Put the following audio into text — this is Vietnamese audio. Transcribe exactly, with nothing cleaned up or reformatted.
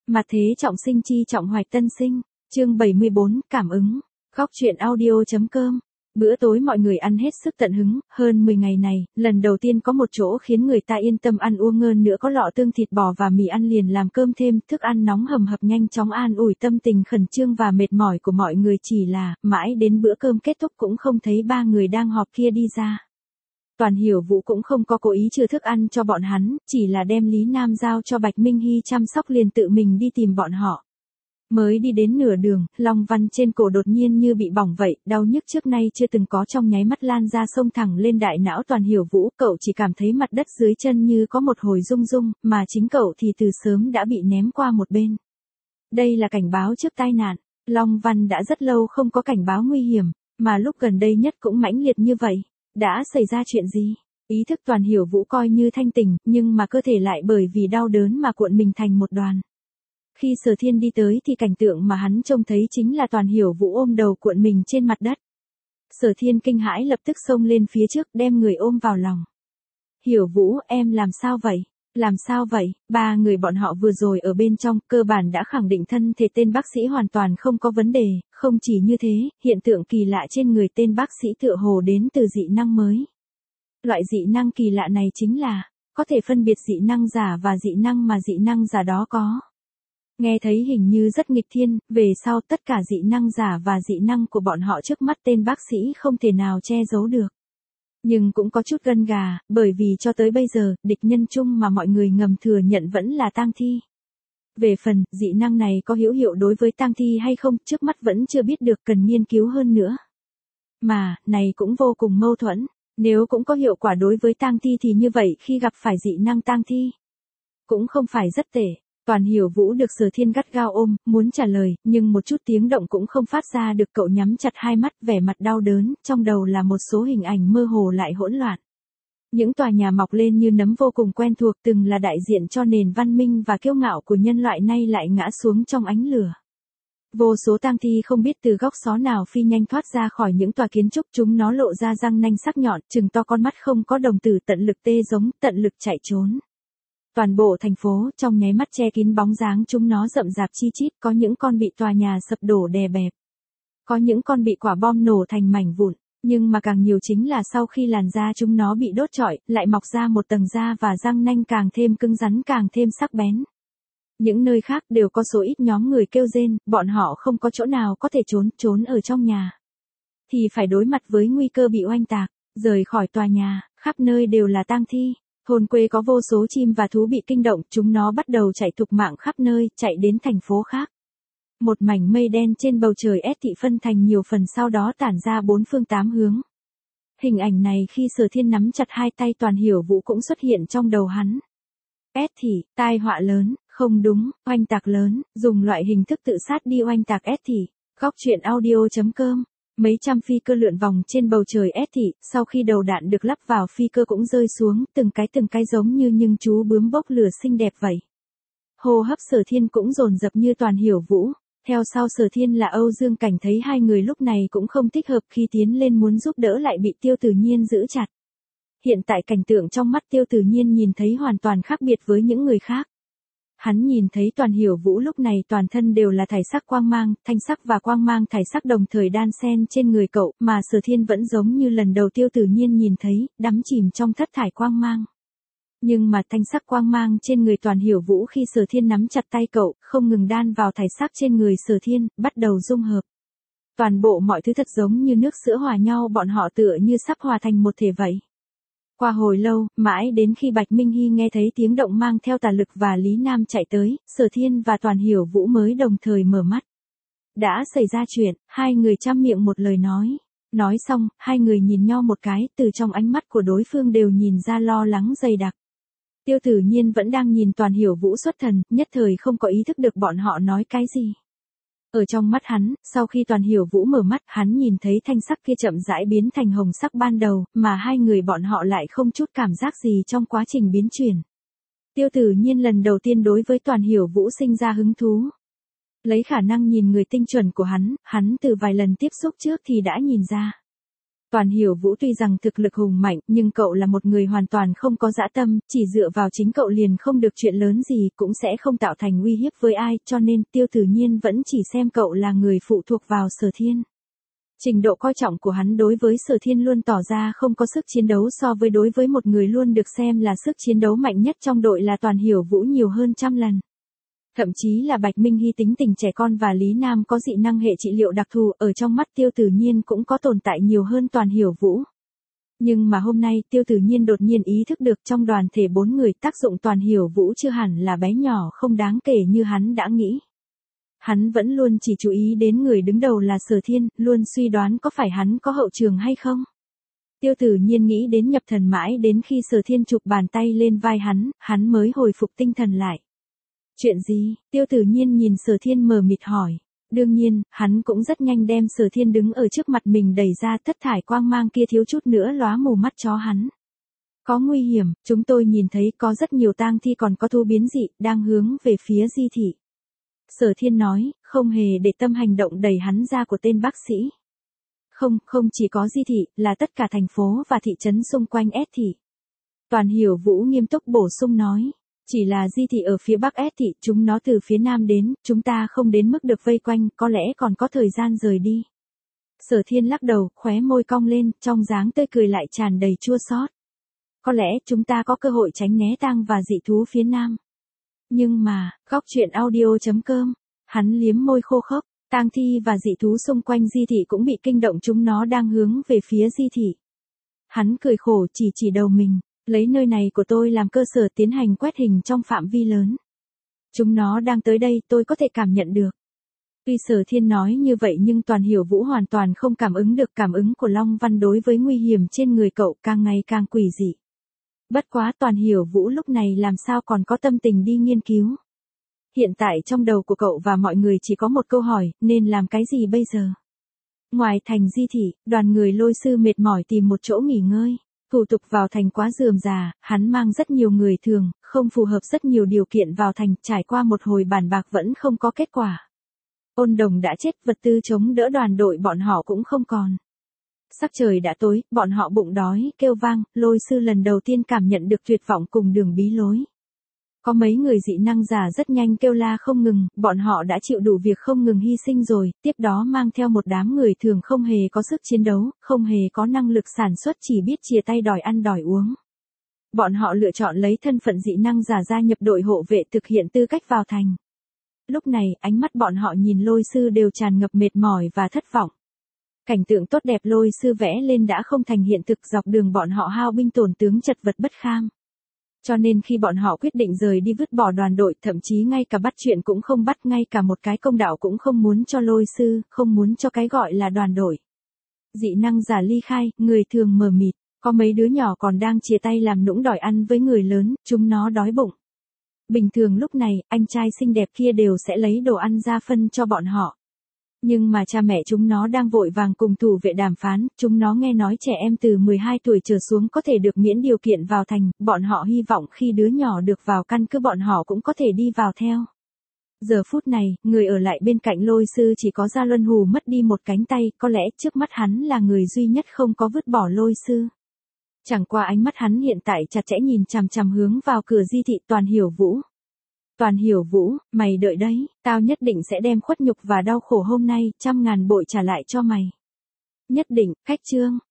Mặt thế trọng sinh chi trọng hoạch tân sinh, chương bảy mươi bốn, cảm ứng, góc truyện audio.com. Bữa tối mọi người ăn hết sức tận hứng, hơn mười ngày này, lần đầu tiên có một chỗ khiến người ta yên tâm ăn uống hơn nữa có lọ tương thịt bò và mì ăn liền làm cơm thêm, thức ăn nóng hầm hập nhanh chóng an ủi tâm tình khẩn trương và mệt mỏi của mọi người, chỉ là, mãi đến bữa cơm kết thúc cũng không thấy ba người đang họp kia đi ra. Toàn Hiểu Vũ cũng không có cố ý chừa thức ăn cho bọn hắn, chỉ là đem Lý Nam giao cho Bạch Minh Hy chăm sóc liền tự mình đi tìm bọn họ. Mới đi đến nửa đường, long văn trên cổ đột nhiên như bị bỏng vậy, đau nhức trước nay chưa từng có trong nháy mắt lan ra xông thẳng lên đại não Toàn Hiểu Vũ, cậu chỉ cảm thấy mặt đất dưới chân như có một hồi rung rung, mà chính cậu thì từ sớm đã bị ném qua một bên. Đây là cảnh báo trước tai nạn, long văn đã rất lâu không có cảnh báo nguy hiểm, mà lúc gần đây nhất cũng mãnh liệt như vậy. Đã xảy ra chuyện gì? Ý thức Toàn Hiểu Vũ coi như thanh tỉnh, nhưng mà cơ thể lại bởi vì đau đớn mà cuộn mình thành một đoàn. Khi Sở Thiên đi tới thì cảnh tượng mà hắn trông thấy chính là Toàn Hiểu Vũ ôm đầu cuộn mình trên mặt đất. Sở Thiên kinh hãi lập tức xông lên phía trước đem người ôm vào lòng. Hiểu Vũ, em làm sao vậy? Làm sao vậy? Ba người bọn họ vừa rồi ở bên trong cơ bản đã khẳng định thân thể tên bác sĩ hoàn toàn không có vấn đề, không chỉ như thế, hiện tượng kỳ lạ trên người tên bác sĩ tựa hồ đến từ dị năng mới. Loại dị năng kỳ lạ này chính là, có thể phân biệt dị năng giả và dị năng mà dị năng giả đó có. Nghe thấy hình như rất nghịch thiên, về sau tất cả dị năng giả và dị năng của bọn họ trước mắt tên bác sĩ không thể nào che giấu được. Nhưng cũng có chút gân gà, bởi vì cho tới bây giờ, địch nhân chung mà mọi người ngầm thừa nhận vẫn là tang thi. Về phần, dị năng này có hữu hiệu đối với tang thi hay không, trước mắt vẫn chưa biết được, cần nghiên cứu hơn nữa. Mà, này cũng vô cùng mâu thuẫn, nếu cũng có hiệu quả đối với tang thi thì như vậy khi gặp phải dị năng tang thi, cũng không phải rất tệ. Toàn Hiểu Vũ được Sở Thiên gắt gao ôm, muốn trả lời, nhưng một chút tiếng động cũng không phát ra được, cậu nhắm chặt hai mắt, vẻ mặt đau đớn, trong đầu là một số hình ảnh mơ hồ lại hỗn loạn. Những tòa nhà mọc lên như nấm vô cùng quen thuộc, từng là đại diện cho nền văn minh và kiêu ngạo của nhân loại, nay lại ngã xuống trong ánh lửa. Vô số tang thi không biết từ góc xó nào phi nhanh thoát ra khỏi những tòa kiến trúc, chúng nó lộ ra răng nanh sắc nhọn, trừng to con mắt không có đồng tử, tận lực tê giống, tận lực chạy trốn. Toàn bộ thành phố trong nháy mắt che kín bóng dáng chúng nó rậm rạp chi chít, có những con bị tòa nhà sập đổ đè bẹp, có những con bị quả bom nổ thành mảnh vụn, nhưng mà càng nhiều chính là sau khi làn da chúng nó bị đốt trọi, lại mọc ra một tầng da và răng nanh càng thêm cứng rắn, càng thêm sắc bén. Những nơi khác đều có số ít nhóm người kêu rên, bọn họ không có chỗ nào có thể trốn, trốn ở trong nhà thì phải đối mặt với nguy cơ bị oanh tạc, rời khỏi tòa nhà, khắp nơi đều là tang thi. Thôn quê có vô số chim và thú bị kinh động, chúng nó bắt đầu chạy thục mạng khắp nơi, chạy đến thành phố khác. Một mảnh mây đen trên bầu trời S thị phân thành nhiều phần, sau đó tản ra bốn phương tám hướng. Hình ảnh này khi Sở Thiên nắm chặt hai tay Toàn Hiểu Vũ cũng xuất hiện trong đầu hắn. S thị, tai họa lớn, không đúng, oanh tạc lớn, dùng loại hình thức tự sát đi oanh tạc S thị. Góc truyện audio.com. Mấy trăm phi cơ lượn vòng trên bầu trời S thị, sau khi đầu đạn được lắp vào phi cơ cũng rơi xuống, từng cái từng cái giống như những chú bướm bốc lửa xinh đẹp vậy. Hô hấp Sở Thiên cũng dồn dập như Toàn Hiểu Vũ, theo sau Sở Thiên là Âu Dương Cảnh, thấy hai người lúc này cũng không thích hợp, khi tiến lên muốn giúp đỡ lại bị Tiêu Tử Nhiên giữ chặt. Hiện tại cảnh tượng trong mắt Tiêu Tử Nhiên nhìn thấy hoàn toàn khác biệt với những người khác. Hắn nhìn thấy Toàn Hiểu Vũ lúc này toàn thân đều là thải sắc quang mang, thanh sắc và quang mang thải sắc đồng thời đan xen trên người cậu, mà Sở Thiên vẫn giống như lần đầu Tiêu Tử Nhiên nhìn thấy, đắm chìm trong thất thải quang mang. Nhưng mà thanh sắc quang mang trên người Toàn Hiểu Vũ khi Sở Thiên nắm chặt tay cậu, không ngừng đan vào thải sắc trên người Sở Thiên, bắt đầu dung hợp. Toàn bộ mọi thứ thật giống như nước sữa hòa nhau, bọn họ tựa như sắp hòa thành một thể vậy. Qua hồi lâu, mãi đến khi Bạch Minh Hy nghe thấy tiếng động mang theo Tà Lực và Lý Nam chạy tới, Sở Thiên và Toàn Hiểu Vũ mới đồng thời mở mắt. Đã xảy ra chuyện, hai người chăm miệng một lời nói. Nói xong, hai người nhìn nhau một cái, từ trong ánh mắt của đối phương đều nhìn ra lo lắng dày đặc. Tiêu Tử Nhiên vẫn đang nhìn Toàn Hiểu Vũ xuất thần, nhất thời không có ý thức được bọn họ nói cái gì. Ở trong mắt hắn, sau khi Toàn Hiểu Vũ mở mắt, hắn nhìn thấy thanh sắc kia chậm rãi biến thành hồng sắc ban đầu, mà hai người bọn họ lại không chút cảm giác gì trong quá trình biến chuyển. Tiêu Tử Nhiên lần đầu tiên đối với Toàn Hiểu Vũ sinh ra hứng thú. Lấy khả năng nhìn người tinh chuẩn của hắn, hắn từ vài lần tiếp xúc trước thì đã nhìn ra. Toàn Hiểu Vũ tuy rằng thực lực hùng mạnh, nhưng cậu là một người hoàn toàn không có dã tâm, chỉ dựa vào chính cậu liền không được chuyện lớn gì, cũng sẽ không tạo thành uy hiếp với ai, cho nên Tiêu Tử Nhiên vẫn chỉ xem cậu là người phụ thuộc vào Sở Thiên. Trình độ coi trọng của hắn đối với Sở Thiên luôn tỏ ra không có sức chiến đấu so với đối với một người luôn được xem là sức chiến đấu mạnh nhất trong đội là Toàn Hiểu Vũ nhiều hơn trăm lần. Thậm chí là Bạch Minh Hy tính tình trẻ con và Lý Nam có dị năng hệ trị liệu đặc thù, ở trong mắt Tiêu Tử Nhiên cũng có tồn tại nhiều hơn Toàn Hiểu Vũ. Nhưng mà hôm nay Tiêu Tử Nhiên đột nhiên ý thức được trong đoàn thể bốn người tác dụng Toàn Hiểu Vũ chưa hẳn là bé nhỏ không đáng kể như hắn đã nghĩ. Hắn vẫn luôn chỉ chú ý đến người đứng đầu là Sở Thiên, luôn suy đoán có phải hắn có hậu trường hay không. Tiêu Tử Nhiên nghĩ đến nhập thần mãi đến khi Sở Thiên chụp bàn tay lên vai hắn, hắn mới hồi phục tinh thần lại. Chuyện gì? Tiêu Tử Nhiên nhìn Sở Thiên mờ mịt hỏi. Đương nhiên, hắn cũng rất nhanh đem Sở Thiên đứng ở trước mặt mình đẩy ra, thất thải quang mang kia thiếu chút nữa lóa mù mắt chó hắn. Có nguy hiểm, chúng tôi nhìn thấy có rất nhiều tang thi còn có thú biến dị, đang hướng về phía Di thị. Sở Thiên nói, không hề để tâm hành động đẩy hắn ra của tên bác sĩ. Không, không chỉ có Di thị, là tất cả thành phố và thị trấn xung quanh S thị. Toàn Hiểu Vũ nghiêm túc bổ sung nói. Chỉ là Di thị ở phía bắc S thị, chúng nó từ phía nam đến, chúng ta không đến mức được vây quanh, có lẽ còn có thời gian rời đi. Sở Thiên lắc đầu, khóe môi cong lên, trong dáng tươi cười lại tràn đầy chua xót. Có lẽ chúng ta có cơ hội tránh né tang và dị thú phía nam. Nhưng mà, góc truyện audio chấm com, hắn liếm môi khô khốc, tang thi và dị thú xung quanh Di thị cũng bị kinh động, chúng nó đang hướng về phía Di thị. Hắn cười khổ chỉ chỉ đầu mình. Lấy nơi này của tôi làm cơ sở tiến hành quét hình trong phạm vi lớn. Chúng nó đang tới đây, tôi có thể cảm nhận được. Tuy Sở Thiên nói như vậy nhưng Toàn Hiểu Vũ hoàn toàn không cảm ứng được, cảm ứng của Long Văn đối với nguy hiểm trên người cậu càng ngày càng quỷ dị. Bất quá Toàn Hiểu Vũ lúc này làm sao còn có tâm tình đi nghiên cứu. Hiện tại trong đầu của cậu và mọi người chỉ có một câu hỏi, nên làm cái gì bây giờ? Ngoài thành Di thị, đoàn người Lôi Sư mệt mỏi tìm một chỗ nghỉ ngơi. Thủ tục vào thành quá rườm rà, hắn mang rất nhiều người thường, không phù hợp rất nhiều điều kiện vào thành, trải qua một hồi bàn bạc vẫn không có kết quả. Ôn Đồng đã chết, vật tư chống đỡ đoàn đội bọn họ cũng không còn. Sắc trời đã tối, bọn họ bụng đói, kêu vang, Lôi Sư lần đầu tiên cảm nhận được tuyệt vọng cùng đường bí lối. Có mấy người dị năng giả rất nhanh kêu la không ngừng, bọn họ đã chịu đủ việc không ngừng hy sinh rồi, tiếp đó mang theo một đám người thường không hề có sức chiến đấu, không hề có năng lực sản xuất, chỉ biết chìa tay đòi ăn đòi uống. Bọn họ lựa chọn lấy thân phận dị năng giả gia nhập đội hộ vệ thực hiện tư cách vào thành. Lúc này, ánh mắt bọn họ nhìn Lôi Sư đều tràn ngập mệt mỏi và thất vọng. Cảnh tượng tốt đẹp Lôi Sư vẽ lên đã không thành hiện thực, dọc đường bọn họ hao binh tổn tướng, chật vật bất kham. Cho nên khi bọn họ quyết định rời đi vứt bỏ đoàn đội, thậm chí ngay cả bắt chuyện cũng không bắt, ngay cả một cái công đạo cũng không muốn cho Lôi Sư, không muốn cho cái gọi là đoàn đội. Dị năng giả ly khai, người thường mờ mịt, có mấy đứa nhỏ còn đang chia tay làm nũng đòi ăn với người lớn, chúng nó đói bụng. Bình thường lúc này, anh trai xinh đẹp kia đều sẽ lấy đồ ăn ra phân cho bọn họ. Nhưng mà cha mẹ chúng nó đang vội vàng cùng thủ vệ đàm phán, chúng nó nghe nói trẻ em từ mười hai tuổi trở xuống có thể được miễn điều kiện vào thành, bọn họ hy vọng khi đứa nhỏ được vào căn cứ bọn họ cũng có thể đi vào theo. Giờ phút này, người ở lại bên cạnh Lôi Sư chỉ có Gia Luân Hù mất đi một cánh tay, có lẽ trước mắt hắn là người duy nhất không có vứt bỏ Lôi Sư. Chẳng qua ánh mắt hắn hiện tại chặt chẽ nhìn chằm chằm hướng vào cửa Di thị. Toàn Hiểu Vũ. Toàn Hiểu Vũ, mày đợi đấy, tao nhất định sẽ đem khuất nhục và đau khổ hôm nay trăm ngàn bội trả lại cho mày. Nhất định, khách trương.